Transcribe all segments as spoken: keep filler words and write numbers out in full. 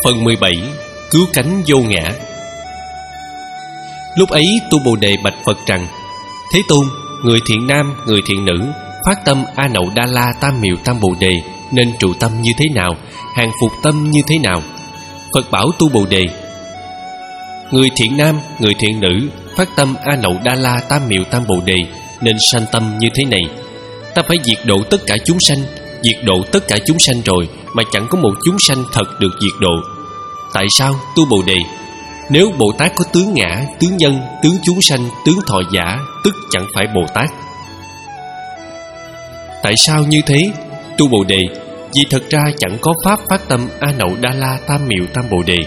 Phần mười bảy. Cứu cánh vô ngã. Lúc ấy Tu Bồ Đề bạch Phật rằng: Thế Tôn, người thiện nam, người thiện nữ phát tâm A Nậu Đa La Tam Miệu Tam Bồ Đề nên trụ tâm như thế nào, hàng phục tâm như thế nào? Phật bảo Tu Bồ Đề: Người thiện nam, người thiện nữ phát tâm A Nậu Đa La Tam Miệu Tam Bồ Đề nên sanh tâm như thế này. Ta phải diệt độ tất cả chúng sanh. Diệt độ tất cả chúng sanh rồi mà chẳng có một chúng sanh thật được diệt độ. Tại sao Tu Bồ Đề? Nếu Bồ Tát có tướng ngã, tướng nhân, tướng chúng sanh, tướng thọ giả, tức chẳng phải Bồ Tát. Tại sao như thế Tu Bồ Đề? Vì thật ra chẳng có pháp phát tâm A Nậu Đa La Tam Miệu Tam Bồ Đề.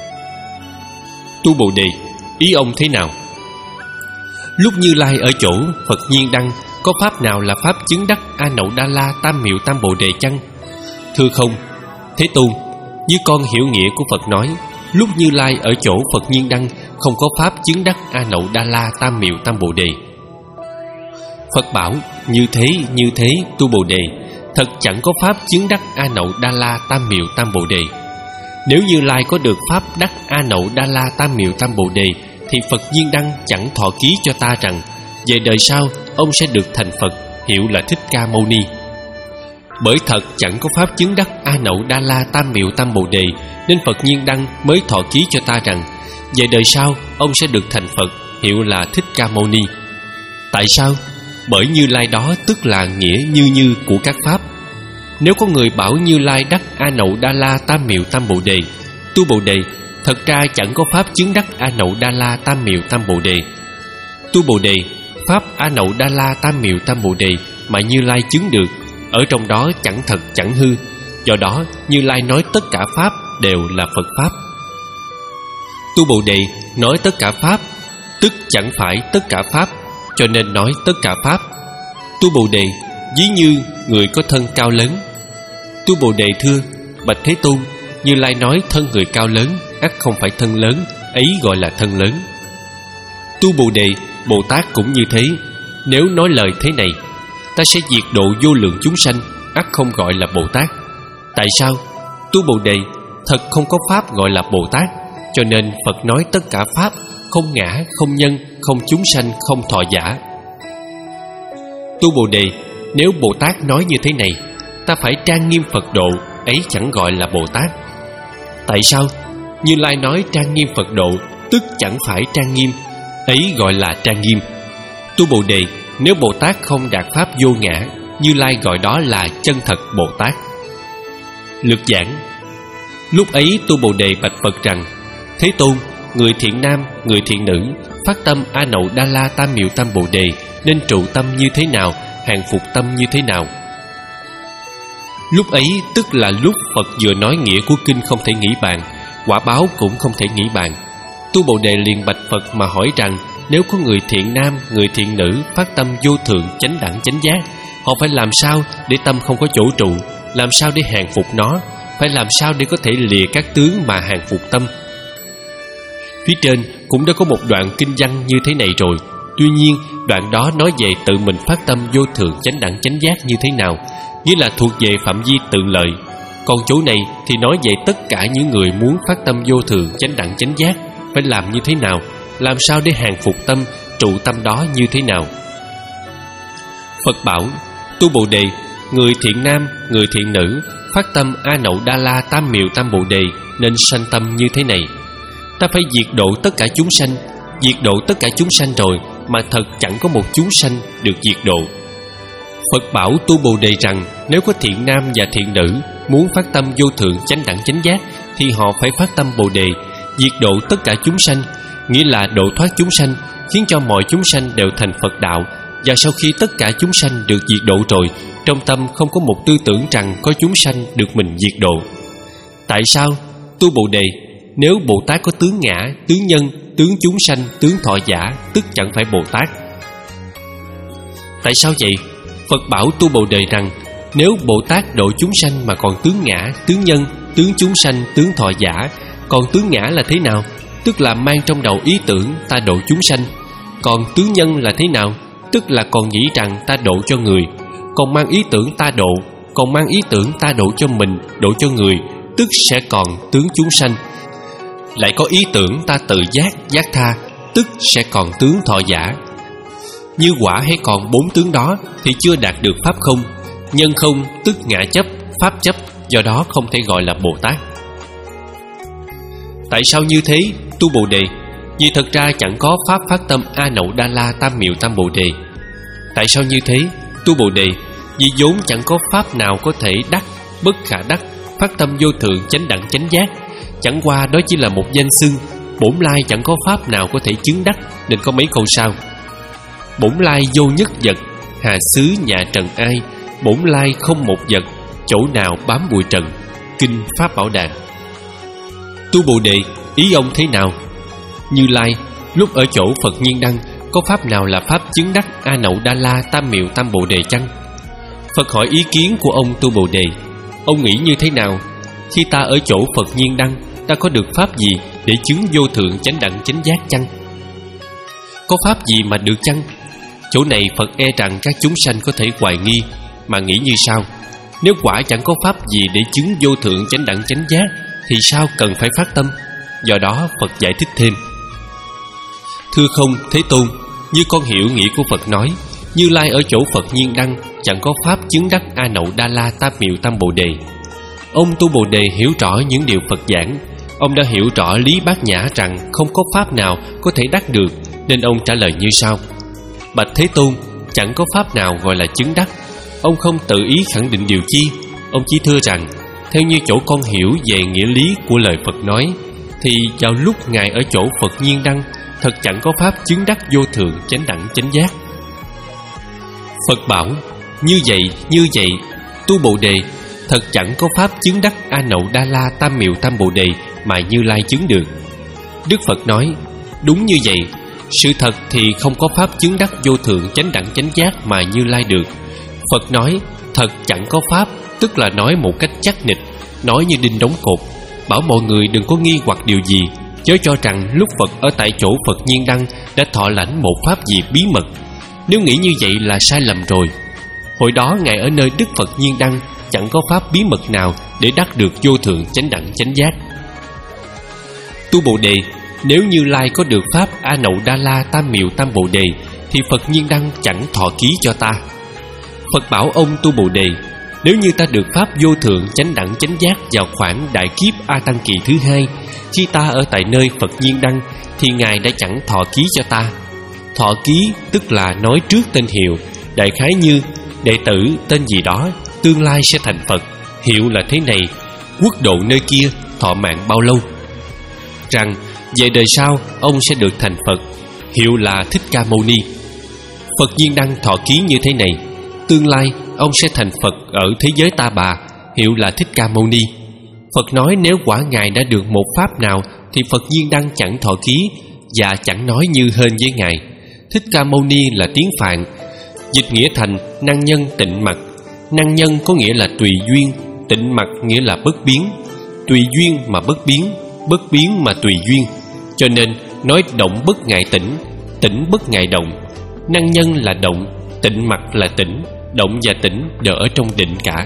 Tu Bồ Đề, ý ông thế nào? Lúc Như Lai ở chỗ Phật Nhiên Đăng, có pháp nào là pháp chứng đắc A Nậu Đa La Tam Miệu Tam Bồ Đề chăng? Thưa không. Thế Tôn, như con hiểu nghĩa của Phật nói, lúc Như Lai ở chỗ Phật Nhiên Đăng không có pháp chứng đắc A Nậu Đa La Tam Miệu Tam Bồ Đề. Phật bảo: Như thế, như thế Tu Bồ Đề, thật chẳng có pháp chứng đắc A Nậu Đa La Tam Miệu Tam Bồ Đề. Nếu Như Lai có được pháp đắc A Nậu Đa La Tam Miệu Tam Bồ Đề thì Phật Nhiên Đăng chẳng thọ ký cho ta rằng về đời sau ông sẽ được thành Phật, hiệu là Thích Ca Mâu Ni. Bởi thật chẳng có pháp chứng đắc A Nậu Đa La Tam Miệu Tam Bồ Đề nên Phật Nhiên Đăng mới thọ ký cho ta rằng về đời sau ông sẽ được thành Phật, hiệu là Thích Ca Mâu Ni. Tại sao? Bởi Như Lai đó tức là nghĩa như như của các pháp. Nếu có người bảo Như Lai đắc A Nậu Đa La Tam Miệu Tam Bồ Đề, Tu Bồ Đề, thật ra chẳng có pháp chứng đắc A Nậu Đa La Tam Miệu Tam Bồ Đề. Tu Bồ Đề, pháp A Nậu Đa La Tam Miệu Tam Bồ Đề mà Như Lai chứng được, ở trong đó chẳng thật chẳng hư. Do đó Như Lai nói tất cả pháp đều là Phật pháp. Tu Bồ Đề nói tất cả pháp, tức chẳng phải tất cả pháp, cho nên nói tất cả pháp. Tu Bồ Đề, ví như người có thân cao lớn. Tu Bồ Đề thưa: Bạch Thế Tôn, Như Lai nói thân người cao lớn, ắt không phải thân lớn, ấy gọi là thân lớn. Tu Bồ Đề, Bồ Tát cũng như thế. Nếu nói lời thế này, ta sẽ diệt độ vô lượng chúng sanh, ắt không gọi là Bồ Tát. Tại sao? Tu Bồ Đề, thật không có pháp gọi là Bồ Tát, cho nên Phật nói tất cả pháp, không ngã, không nhân, không chúng sanh, không thọ giả. Tu Bồ Đề, nếu Bồ Tát nói như thế này, ta phải trang nghiêm Phật độ, ấy chẳng gọi là Bồ Tát. Tại sao? Như Lai nói trang nghiêm Phật độ, tức chẳng phải trang nghiêm, ấy gọi là trang nghiêm. Tu Bồ Đề, nếu Bồ Tát không đạt pháp vô ngã, Như Lai gọi đó là chân thật Bồ Tát. Lược giảng. Lúc ấy Tu Bồ Đề bạch Phật rằng: Thế Tôn, người thiện nam, người thiện nữ phát tâm A Nậu Đa La Tam Miệu Tam Bồ Đề nên trụ tâm như thế nào, hàng phục tâm như thế nào? Lúc ấy tức là lúc Phật vừa nói nghĩa của kinh không thể nghĩ bàn, quả báo cũng không thể nghĩ bàn. Tu Bồ Đề liền bạch Phật mà hỏi rằng: Nếu có người thiện nam, người thiện nữ phát tâm vô thượng chánh đẳng chánh giác, họ phải làm sao để tâm không có chỗ trụ? Làm sao để hàng phục nó? Phải làm sao để có thể lìa các tướng mà hàng phục tâm? Phía trên cũng đã có một đoạn kinh văn như thế này rồi. Tuy nhiên đoạn đó nói về tự mình phát tâm vô thượng chánh đẳng chánh giác như thế nào, nghĩa là thuộc về phạm vi tự lợi. Còn chỗ này thì nói về tất cả những người muốn phát tâm vô thượng chánh đẳng chánh giác phải làm như thế nào, làm sao để hàng phục tâm, trụ tâm đó như thế nào. Phật bảo: Tu Bồ Đề, người thiện nam, người thiện nữ phát tâm A Nậu Đa La Tam Miệu Tam Bồ Đề nên sanh tâm như thế này. Ta phải diệt độ tất cả chúng sanh. Diệt độ tất cả chúng sanh rồi mà thật chẳng có một chúng sanh được diệt độ. Phật bảo Tu Bồ Đề rằng nếu có thiện nam và thiện nữ muốn phát tâm vô thượng chánh đẳng chánh giác thì họ phải phát tâm Bồ Đề, diệt độ tất cả chúng sanh, nghĩa là độ thoát chúng sanh, khiến cho mọi chúng sanh đều thành Phật đạo. Và sau khi tất cả chúng sanh được diệt độ rồi, trong tâm không có một tư tưởng rằng có chúng sanh được mình diệt độ. Tại sao? Tu Bồ Đề, nếu Bồ Tát có tướng ngã, tướng nhân, tướng chúng sanh, tướng thọ giả, tức chẳng phải Bồ Tát. Tại sao vậy? Phật bảo Tu Bồ Đề rằng nếu Bồ Tát độ chúng sanh mà còn tướng ngã, tướng nhân, tướng chúng sanh, tướng thọ giả, còn tướng ngã là thế nào? Tức là mang trong đầu ý tưởng ta độ chúng sanh. Còn tướng nhân là thế nào? Tức là còn nghĩ rằng ta độ cho người. Còn mang ý tưởng ta độ, còn mang ý tưởng ta độ cho mình, độ cho người, tức sẽ còn tướng chúng sanh. Lại có ý tưởng ta tự giác, giác tha, tức sẽ còn tướng thọ giả. Như quả hay còn bốn tướng đó thì chưa đạt được pháp không. Nhân không tức ngã chấp, pháp chấp, do đó không thể gọi là Bồ Tát. Tại sao như thế, tu Bồ Đề? Vì thật ra chẳng có pháp phát tâm A Nậu Đa La Tam Miệu Tam Bồ Đề. Tại sao như thế, tu Bồ Đề? Vì vốn chẳng có pháp nào có thể đắc, bất khả đắc, phát tâm vô thượng chánh đẳng chánh giác. Chẳng qua đó chỉ là một danh xưng. Bổn lai chẳng có pháp nào có thể chứng đắc, nên có mấy câu sau: bổn lai vô nhất vật, hà xứ nhà trần ai. Bổn lai không một vật, chỗ nào bám bụi trần. Kinh Pháp Bảo Đàn. Tu Bồ Đề, ý ông thế nào? Như Lai, lúc ở chỗ Phật Nhiên Đăng, có pháp nào là pháp chứng đắc A Nậu Đa La Tam Miệu Tam Bồ Đề chăng? Phật hỏi ý kiến của ông tu Bồ Đề. Ông nghĩ như thế nào? Khi ta ở chỗ Phật Nhiên Đăng, ta có được pháp gì để chứng vô thượng chánh đẳng chánh giác chăng? Có pháp gì mà được chăng? Chỗ này Phật e rằng các chúng sanh có thể hoài nghi, mà nghĩ như sau: nếu quả chẳng có pháp gì để chứng vô thượng chánh đẳng chánh giác thì sao cần phải phát tâm? Do đó Phật giải thích thêm: thưa không, Thế Tôn, như con hiểu nghĩa của Phật nói, Như Lai ở chỗ Phật Nhiên Đăng chẳng có pháp chứng đắc A Nậu Đa La Tam Miệu Tam Bồ Đề. Ông tu Bồ Đề hiểu rõ những điều Phật giảng. Ông đã hiểu rõ lý bát nhã rằng không có pháp nào có thể đắc được, nên ông trả lời như sau: bạch Thế Tôn, chẳng có pháp nào gọi là chứng đắc. Ông không tự ý khẳng định điều chi. Ông chỉ thưa rằng, theo như chỗ con hiểu về nghĩa lý của lời Phật nói, thì vào lúc Ngài ở chỗ Phật Nhiên Đăng thật chẳng có pháp chứng đắc vô thượng chánh đẳng chánh giác. Phật bảo: như vậy, như vậy, tu Bồ Đề, thật chẳng có pháp chứng đắc A Nậu Đa La Tam Miệu Tam Bồ Đề mà Như Lai chứng được. Đức Phật nói: đúng như vậy. Sự thật thì không có pháp chứng đắc vô thượng chánh đẳng chánh giác mà Như Lai được. Phật nói thật chẳng có pháp, tức là nói một cách chắc nịch, nói như đinh đóng cột, bảo mọi người đừng có nghi hoặc điều gì, chớ cho rằng lúc Phật ở tại chỗ Phật Nhiên Đăng đã thọ lãnh một pháp gì bí mật. Nếu nghĩ như vậy là sai lầm rồi. Hồi đó Ngài ở nơi Đức Phật Nhiên Đăng chẳng có pháp bí mật nào để đắc được vô thượng chánh đẳng chánh giác. Tu Bồ Đề, nếu Như Lai có được pháp A Nậu Đa La Tam Miệu Tam Bồ Đề thì Phật Nhiên Đăng chẳng thọ ký cho ta. Phật bảo ông tu Bồ Đề: nếu như ta được pháp vô thượng chánh đẳng chánh giác vào khoảng đại kiếp A Tăng kỳ thứ hai, khi ta ở tại nơi Phật Nhiên Đăng, thì Ngài đã chẳng thọ ký cho ta. Thọ ký tức là nói trước tên hiệu, đại khái như đệ tử tên gì đó tương lai sẽ thành Phật, hiệu là thế này, quốc độ nơi kia, thọ mạng bao lâu. Rằng về đời sau ông sẽ được thành Phật, hiệu là Thích Ca Mâu Ni. Phật Nhiên Đăng thọ ký như thế này: tương lai ông sẽ thành Phật ở thế giới Ta Bà, hiệu là Thích Ca Mâu Ni. Phật nói nếu quả Ngài đã được một pháp nào thì Phật Nhiên Đăng chẳng thọ ký và chẳng nói như hên với Ngài. Thích Ca Mâu Ni là tiếng Phạn, dịch nghĩa thành năng nhân tịnh mặc. Năng nhân có nghĩa là tùy duyên, tịnh mặc nghĩa là bất biến. Tùy duyên mà bất biến, bất biến mà tùy duyên. Cho nên nói động bất ngại tĩnh, tĩnh bất ngại động. Năng nhân là động, tịnh mặc là tĩnh, động và tĩnh đều ở trong định cả.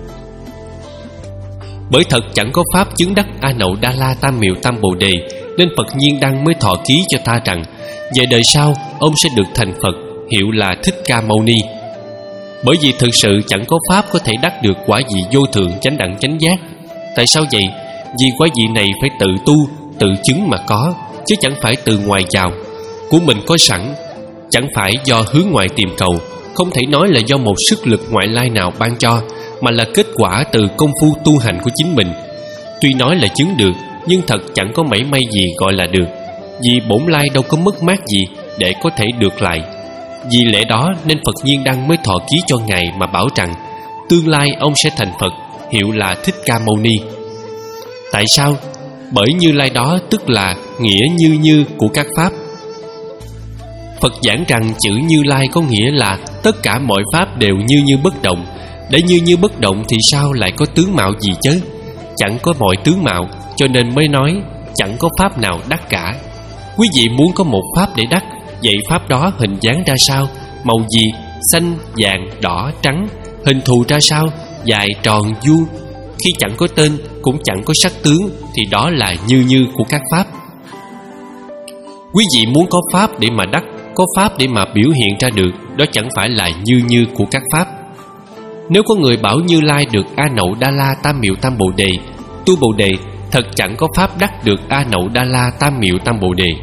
Bởi thật chẳng có pháp chứng đắc A Nậu Đa La Tam Miệu Tam Bồ Đề, nên Phật Nhiên Đăng mới thọ ký cho ta rằng về đời sau ông sẽ được thành Phật, hiệu là Thích Ca Mâu Ni. Bởi vì thực sự chẳng có pháp có thể đắc được quả vị vô thượng chánh đẳng chánh giác. Tại sao vậy? Vì quả vị này phải tự tu, tự chứng mà có, chứ chẳng phải từ ngoài vào. Của mình có sẵn, chẳng phải do hướng ngoại tìm cầu, không thể nói là do một sức lực ngoại lai nào ban cho, mà là kết quả từ công phu tu hành của chính mình. Tuy nói là chứng được, nhưng thật chẳng có mảy may gì gọi là được, vì bổn lai đâu có mất mát gì để có thể được lại. Vì lẽ đó nên Phật Nhiên Đăng mới thọ ký cho Ngài mà bảo rằng tương lai ông sẽ thành Phật, hiệu là Thích Ca Mâu Ni. Tại sao? Bởi Như Lai đó tức là nghĩa như như của các pháp. Phật giảng rằng chữ Như Lai có nghĩa là tất cả mọi pháp đều như như bất động. Để như như bất động thì sao lại có tướng mạo gì chứ? Chẳng có mọi tướng mạo, cho nên mới nói chẳng có pháp nào đắc cả. Quý vị muốn có một pháp để đắc, vậy pháp đó hình dáng ra sao, màu gì, xanh, vàng, đỏ, trắng, hình thù ra sao, dài, tròn, vuông? Khi chẳng có tên, cũng chẳng có sắc tướng, thì đó là như như của các pháp. Quý vị muốn có pháp để mà đắc, có pháp để mà biểu hiện ra được, đó chẳng phải là như như của các pháp. Nếu có người bảo Như Lai được A Nậu Đa La Tam Miệu Tam Bồ Đề, tu Bồ Đề, thật chẳng có pháp đắc được A Nậu Đa La Tam Miệu Tam Bồ Đề.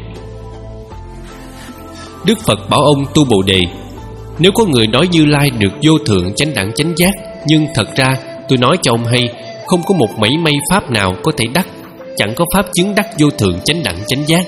Đức Phật bảo ông tu Bồ Đề. Nếu có người nói Như Lai được vô thượng chánh đẳng chánh giác, nhưng thật ra tôi nói cho ông hay, không có một mảy may pháp nào có thể đắc, chẳng có pháp chứng đắc vô thượng chánh đẳng chánh giác.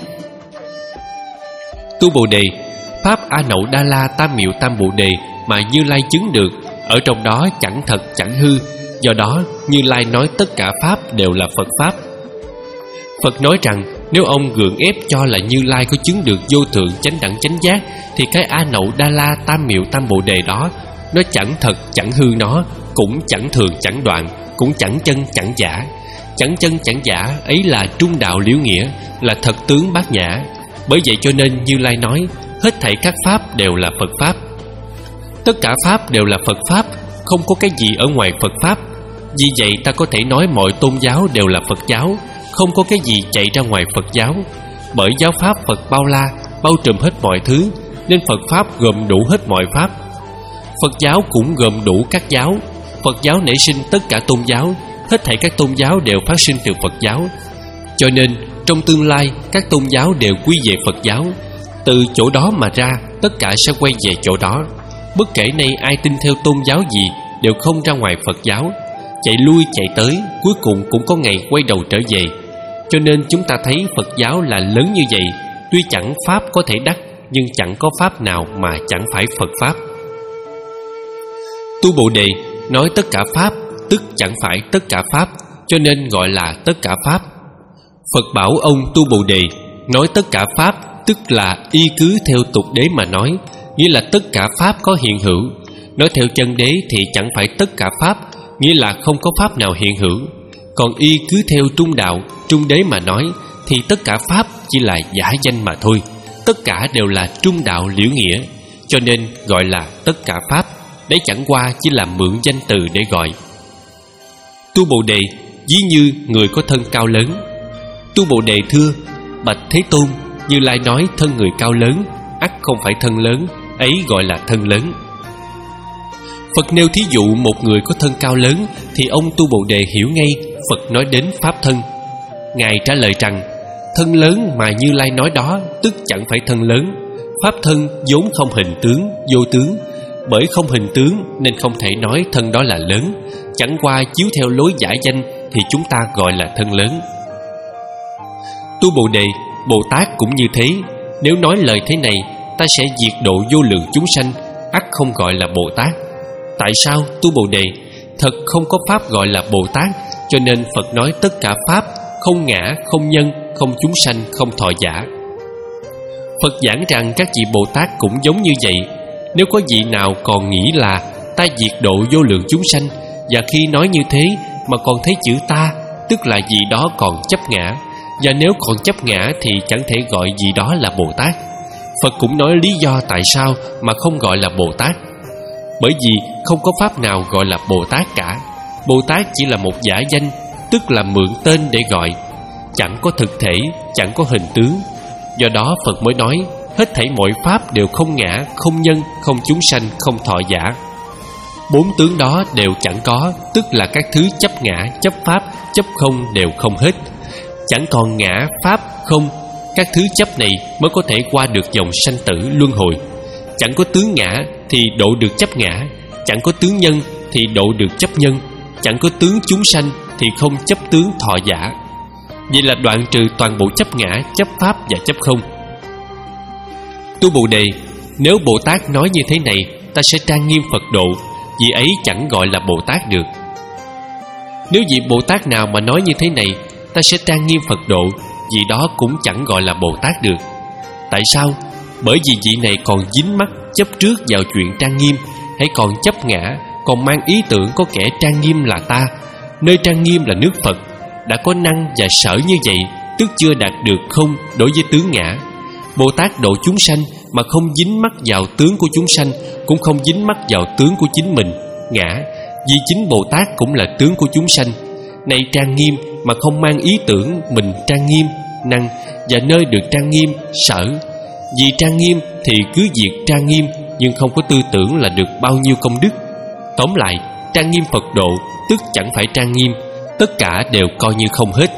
Tu Bồ Đề, pháp A Nậu Đa La Tam Miệu Tam Bồ Đề mà Như Lai chứng được, ở trong đó chẳng thật chẳng hư. Do đó Như Lai nói tất cả pháp đều là Phật pháp. Phật nói rằng nếu ông gượng ép cho là Như Lai có chứng được vô thượng chánh đẳng chánh giác, thì cái A Nậu Đa La Tam Miệu Tam Bồ Đề đó, nó chẳng thật chẳng hư, nó cũng chẳng thường chẳng đoạn, cũng chẳng chân chẳng giả. Chẳng chân chẳng giả ấy là trung đạo liễu nghĩa, là thật tướng bát nhã. Bởi vậy cho nên Như Lai nói hết thảy các pháp đều là Phật pháp. Tất cả pháp đều là Phật pháp, không có cái gì ở ngoài Phật pháp. Vì vậy ta có thể nói mọi tôn giáo đều là Phật giáo, không có cái gì chạy ra ngoài Phật giáo. Bởi giáo pháp Phật bao la, bao trùm hết mọi thứ, nên Phật pháp gồm đủ hết mọi pháp. Phật giáo cũng gồm đủ các giáo. Phật giáo nảy sinh tất cả tôn giáo, hết thảy các tôn giáo đều phát sinh từ Phật giáo. Cho nên trong tương lai các tôn giáo đều quy về Phật giáo. Từ chỗ đó mà ra, tất cả sẽ quay về chỗ đó. Bất kể nay ai tin theo tôn giáo gì đều không ra ngoài Phật giáo. Chạy lui chạy tới, cuối cùng cũng có ngày quay đầu trở về. Cho nên chúng ta thấy Phật giáo là lớn như vậy. Tuy chẳng pháp có thể đắc, nhưng chẳng có pháp nào mà chẳng phải Phật pháp. Tu Bồ Đề nói tất cả pháp, tức chẳng phải tất cả pháp, cho nên gọi là tất cả pháp. Phật bảo ông tu Bồ Đề nói tất cả pháp, tức là y cứ theo tục đế mà nói, nghĩa là tất cả pháp có hiện hữu. Nói theo chân đế thì chẳng phải tất cả pháp, nghĩa là không có pháp nào hiện hữu. Còn y cứ theo trung đạo, trung đế mà nói, thì tất cả pháp chỉ là giả danh mà thôi. Tất cả đều là trung đạo liễu nghĩa, cho nên gọi là tất cả pháp. Đấy chẳng qua chỉ là mượn danh từ để gọi. Tu Bồ Đề ví như người có thân cao lớn. Tu Bồ Đề thưa: bạch Thế Tôn, Như Lai nói thân người cao lớn, ắt không phải thân lớn, ấy gọi là thân lớn. Phật nêu thí dụ một người có thân cao lớn, thì ông Tu Bồ Đề hiểu ngay Phật nói đến pháp thân. Ngài trả lời rằng thân lớn mà Như Lai nói đó, tức chẳng phải thân lớn. Pháp thân vốn không hình tướng, vô tướng. Bởi không hình tướng nên không thể nói thân đó là lớn. Chẳng qua chiếu theo lối giả danh thì chúng ta gọi là thân lớn. Tu Bồ Đề, Bồ Tát cũng như thế. Nếu nói lời thế này, ta sẽ diệt độ vô lượng chúng sanh, ắt không gọi là Bồ Tát. Tại sao Tu Bồ Đề? Thật không có pháp gọi là Bồ Tát, cho nên Phật nói tất cả pháp, không ngã, không nhân, không chúng sanh, không thọ giả. Phật giảng rằng các vị Bồ Tát cũng giống như vậy. Nếu có vị nào còn nghĩ là ta diệt độ vô lượng chúng sanh, và khi nói như thế mà còn thấy chữ ta, tức là vị đó còn chấp ngã. Và nếu còn chấp ngã thì chẳng thể gọi vị đó là Bồ Tát. Phật cũng nói lý do tại sao mà không gọi là Bồ Tát. Bởi vì không có pháp nào gọi là Bồ Tát cả. Bồ Tát chỉ là một giả danh, tức là mượn tên để gọi, chẳng có thực thể, chẳng có hình tướng. Do đó Phật mới nói hết thảy mọi pháp đều không ngã, không nhân, không chúng sanh, không thọ giả. Bốn tướng đó đều chẳng có, tức là các thứ chấp ngã, chấp pháp, chấp không đều không hết. Chẳng còn ngã, pháp, không, các thứ chấp này mới có thể qua được dòng sanh tử luân hồi. Chẳng có tướng ngã thì độ được chấp ngã, chẳng có tướng nhân thì độ được chấp nhân, chẳng có tướng chúng sanh thì không chấp tướng thọ giả. Vậy là đoạn trừ toàn bộ chấp ngã, chấp pháp và chấp không. Tu Bồ Đề, nếu Bồ Tát nói như thế này, ta sẽ trang nghiêm Phật độ, vì ấy chẳng gọi là Bồ Tát được. Nếu vị Bồ Tát nào mà nói như thế này, ta sẽ trang nghiêm Phật độ, vì đó cũng chẳng gọi là Bồ Tát được. Tại sao? Bởi vì vị này còn dính mắc chấp trước vào chuyện trang nghiêm, hay còn chấp ngã, còn mang ý tưởng có kẻ trang nghiêm là ta. Nơi trang nghiêm là nước Phật, đã có năng và sở như vậy, tức chưa đạt được không đối với tướng ngã. Bồ Tát độ chúng sanh mà không dính mắc vào tướng của chúng sanh, cũng không dính mắc vào tướng của chính mình, ngã, vì chính Bồ Tát cũng là tướng của chúng sanh. nay trang nghiêm mà không mang ý tưởng mình trang nghiêm, năng và nơi được trang nghiêm, sở. Vì trang nghiêm thì cứ việc trang nghiêm, nhưng không có tư tưởng là được bao nhiêu công đức. Tóm lại, trang nghiêm Phật độ tức chẳng phải trang nghiêm, tất cả đều coi như không hết.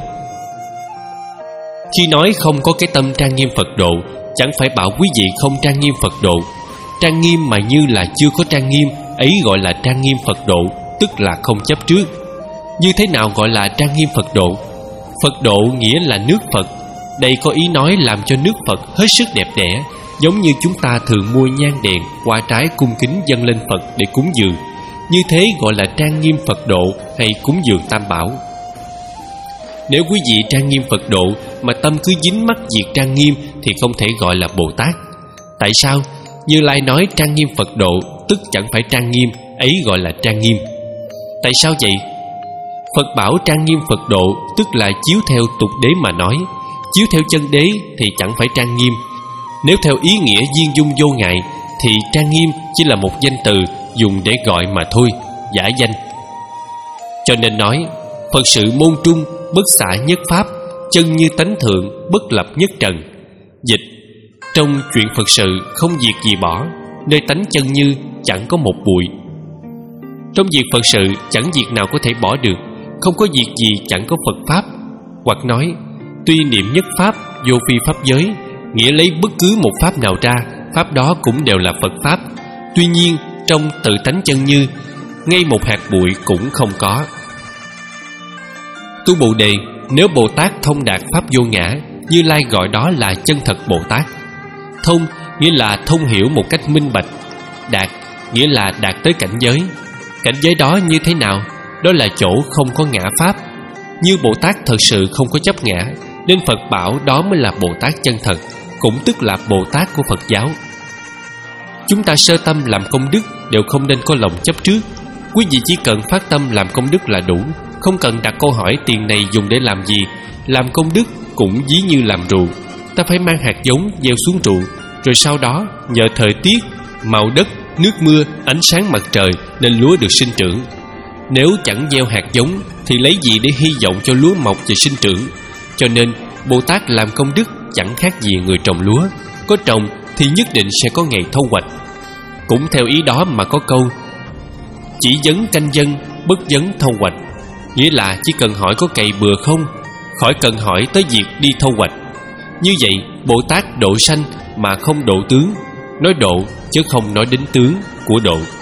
Khi nói không có cái tâm trang nghiêm Phật độ, chẳng phải bảo quý vị không trang nghiêm Phật độ. Trang nghiêm mà như là chưa có trang nghiêm, ấy gọi là trang nghiêm Phật độ, tức là không chấp trước. Như thế nào gọi là trang nghiêm Phật độ? Phật độ nghĩa là nước Phật. Đây có ý nói làm cho nước Phật hết sức đẹp đẽ, giống như chúng ta thường mua nhang đèn, hoa trái cung kính dâng lên Phật để cúng dường. Như thế gọi là trang nghiêm Phật độ hay cúng dường Tam Bảo. Nếu quý vị trang nghiêm Phật độ mà tâm cứ dính mắc việc trang nghiêm thì không thể gọi là Bồ Tát. Tại sao? Như Lai nói trang nghiêm Phật độ tức chẳng phải trang nghiêm, ấy gọi là trang nghiêm. Tại sao vậy? Phật bảo trang nghiêm Phật độ tức là chiếu theo tục đế mà nói. Chiếu theo chân đế thì chẳng phải trang nghiêm. Nếu theo ý nghĩa viên dung vô ngại thì trang nghiêm chỉ là một danh từ dùng để gọi mà thôi, giả danh. Cho nên nói Phật sự môn trung, bất xả nhất pháp, chân như tánh thượng, bất lập nhất trần. Dịch: trong chuyện Phật sự không việc gì bỏ, nơi tánh chân như chẳng có một bụi. Trong việc Phật sự chẳng việc nào có thể bỏ được, không có việc gì chẳng có Phật pháp. Hoặc nói tuy niệm nhất pháp, vô phi pháp giới, nghĩa lấy bất cứ một pháp nào ra, pháp đó cũng đều là Phật pháp. Tuy nhiên trong tự tánh chân như, ngay một hạt bụi cũng không có. Tu Bồ Đề, nếu Bồ Tát thông đạt pháp vô ngã, Như Lai gọi đó là chân thật Bồ Tát. Thông nghĩa là thông hiểu một cách minh bạch. Đạt nghĩa là đạt tới cảnh giới. Cảnh giới đó như thế nào? Đó là chỗ không có ngã pháp. Như Bồ Tát thật sự không có chấp ngã, nên Phật bảo đó mới là Bồ Tát chân thật, cũng tức là Bồ Tát của Phật giáo. Chúng ta sơ tâm làm công đức đều không nên có lòng chấp trước. Quý vị chỉ cần phát tâm làm công đức là đủ, không cần đặt câu hỏi tiền này dùng để làm gì. Làm công đức cũng ví như làm rượu. Ta phải mang hạt giống gieo xuống rượu, rồi sau đó nhờ thời tiết, màu đất, nước mưa, ánh sáng mặt trời nên lúa được sinh trưởng. Nếu chẳng gieo hạt giống thì lấy gì để hy vọng cho lúa mọc và sinh trưởng? Cho nên Bồ Tát làm công đức chẳng khác gì người trồng lúa. Có trồng thì nhất định sẽ có ngày thu hoạch. Cũng theo ý đó mà có câu chỉ vấn canh dân, bất vấn thu hoạch. Nghĩa là chỉ cần hỏi có cày bừa không, khỏi cần hỏi tới việc đi thu hoạch. Như vậy Bồ Tát độ sanh mà không độ tướng. Nói độ chứ không nói đến tướng của độ.